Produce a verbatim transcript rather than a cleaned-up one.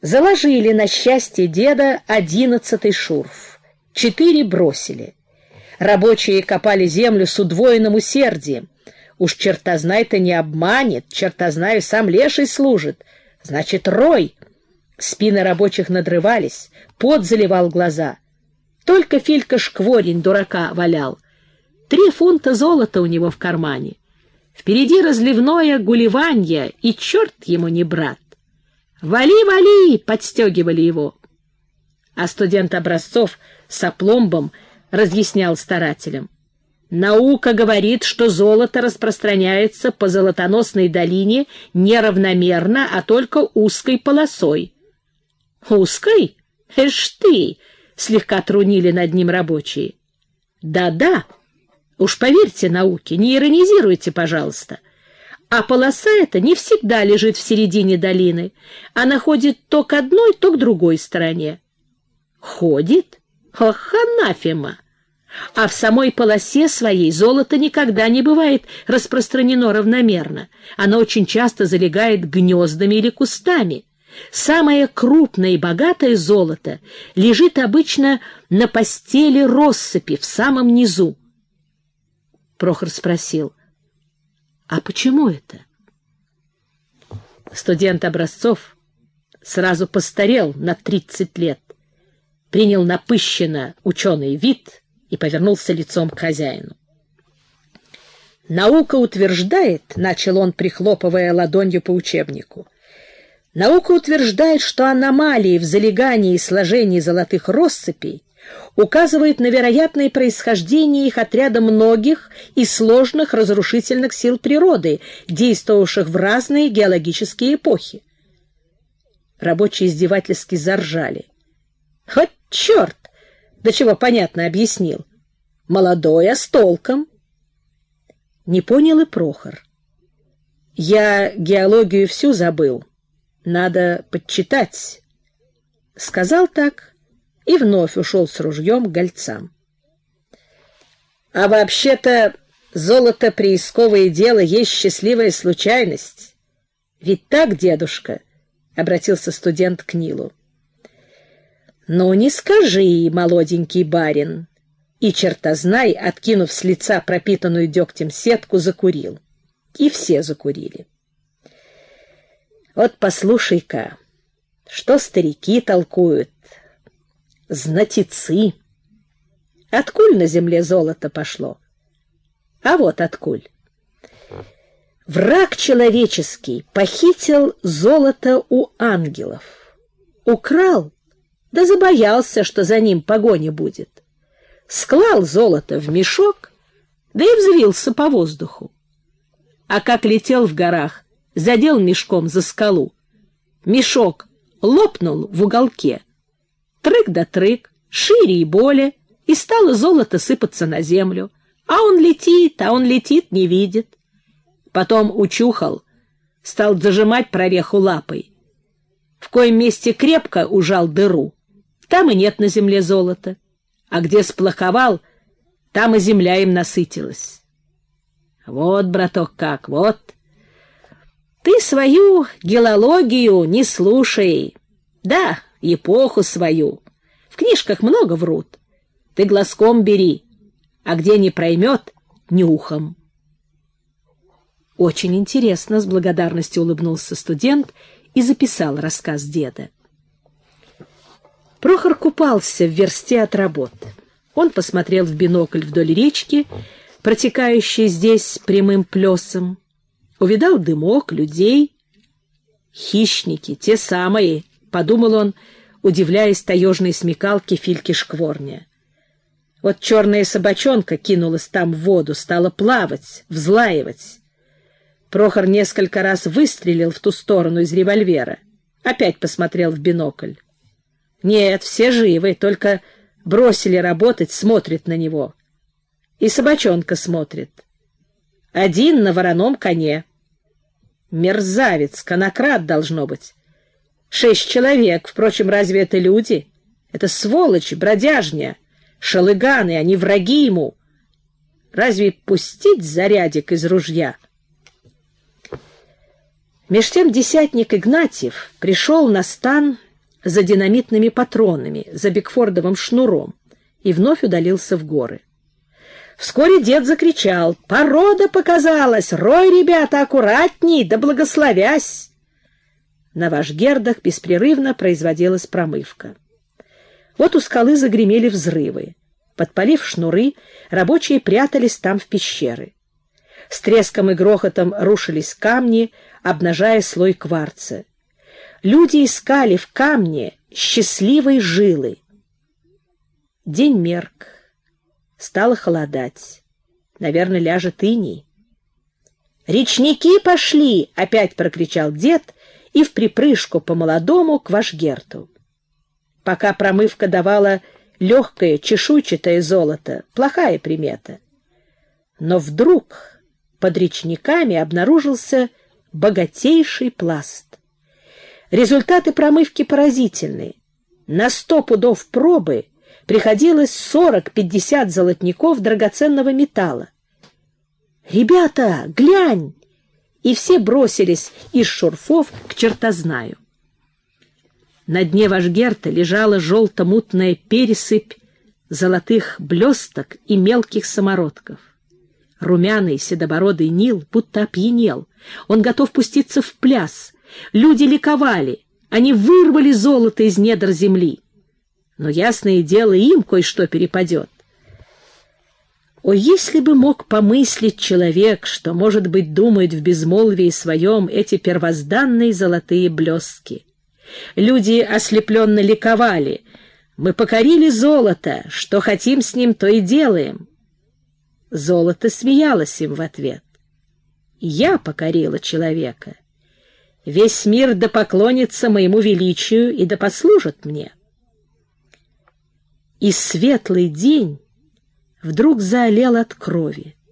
Заложили на счастье деда одиннадцатый шурф. Четыре бросили. Рабочие копали землю с удвоенным усердием. Уж чертознай-то не обманет, чертознаю сам леший служит. Значит, рой. Спины рабочих надрывались, пот заливал глаза. Только Филька Шкворень дурака валял. Три фунта золота у него в кармане. Впереди разливное гулеванье, и черт ему не брат. «Вали, вали!» — подстегивали его. А студент Образцов с опломбом разъяснял старателям. Наука говорит, что золото распространяется по золотоносной долине неравномерно, а только узкой полосой. «Узкой? Эш ты!» — слегка трунили над ним рабочие. «Да-да, уж поверьте науке, не иронизируйте, пожалуйста. А полоса эта не всегда лежит в середине долины. Она ходит то к одной, то к другой стороне». «Ходит? Ох, анафема! А в самой полосе своей золото никогда не бывает распространено равномерно. Оно очень часто залегает гнездами или кустами. Самое крупное и богатое золото лежит обычно на постели россыпи в самом низу». Прохор спросил: «А почему это?» Студент Образцов сразу постарел на тридцать лет, принял напыщенно ученый вид и повернулся лицом к хозяину. «Наука утверждает, — начал он, прихлопывая ладонью по учебнику, — наука утверждает, что аномалии в залегании и сложении золотых россыпей указывают на вероятное происхождение их от ряда многих и сложных разрушительных сил природы, действовавших в разные геологические эпохи». Рабочие издевательски заржали. «Вот черт! Да чего понятно объяснил. Молодой, а с толком». Не понял и Прохор. «Я геологию всю забыл. Надо подчитать». Сказал так и вновь ушел с ружьем к гольцам. «А вообще-то золото приисковое дело есть счастливая случайность. Ведь так, дедушка?» — обратился студент к Нилу. «Ну, не скажи, молоденький барин». И чертознай, откинув с лица пропитанную дегтем сетку, закурил. И все закурили. «Вот послушай-ка, что старики толкуют, знатицы. Откуль на земле золото пошло? А вот откуль. Враг человеческий похитил золото у ангелов. Украл, да забоялся, что за ним погоня будет. Склал золото в мешок, да и взвился по воздуху. А как летел в горах, задел мешком за скалу. Мешок лопнул в уголке. Трык да трык, шире и более, и стало золото сыпаться на землю. А он летит, а он летит, не видит. Потом учухал, стал зажимать прореху лапой. В коем месте крепко ужал дыру, там и нет на земле золота. А где сплоховал, там и земля им насытилась. Вот, браток, как, вот. Ты свою геологию не слушай. Да, эпоху свою. В книжках много врут. Ты глазком бери, а где не проймет, нюхом. Очень интересно, — с благодарностью улыбнулся студент и записал рассказ деда. Прохор купался в версте от работы. Он посмотрел в бинокль вдоль речки, протекающей здесь прямым плесом, увидал дымок, людей. «Хищники, те самые», — подумал он, удивляясь таежной смекалке Фильки Шкворня. Вот черная собачонка кинулась там в воду, стала плавать, взлаивать. Прохор несколько раз выстрелил в ту сторону из револьвера. Опять посмотрел в бинокль. Нет, все живы, только бросили работать, смотрят на него. И собачонка смотрит. Один на вороном коне. Мерзавец, конократ должно быть. Шесть человек, впрочем, разве это люди? Это сволочи, бродяжня, шалыганы, они враги ему. Разве пустить зарядик из ружья? Меж тем десятник Игнатьев пришел на стан за динамитными патронами, за бигфордовым шнуром, и вновь удалился в горы. Вскоре дед закричал: «Порода показалась! Рой, ребята, аккуратней, да благословясь!» На Вашгердах беспрерывно производилась промывка. Вот у скалы загремели взрывы. Подпалив шнуры, рабочие прятались там в пещеры. С треском и грохотом рушились камни, обнажая слой кварца. Люди искали в камне счастливой жилы. День мерк. Стало холодать. Наверное, ляжет иней. «Речники пошли!» — опять прокричал дед и вприпрыжку по-молодому к Вашгерту. Пока промывка давала легкое чешуйчатое золото, плохая примета. Но вдруг под речниками обнаружился богатейший пласт. Результаты промывки поразительны. На сто пудов пробы приходилось сорок-пятьдесят золотников драгоценного металла. «Ребята, глянь!» И все бросились из шурфов к чертознаю. На дне Вашгерта лежала желто-мутная пересыпь золотых блесток и мелких самородков. Румяный седобородый Нил будто опьянел. Он готов пуститься в пляс. Люди ликовали. Они вырвали золото из недр земли. Но, ясное дело, им кое-что перепадет. О, если бы мог помыслить человек, что, может быть, думают в безмолвии своем эти первозданные золотые блестки. Люди ослепленно ликовали. Мы покорили золото, что хотим с ним, то и делаем. Золото смеялось им в ответ. Я покорила человека. Весь мир да поклонится моему величию и да послужит мне. И светлый день вдруг заолел от крови.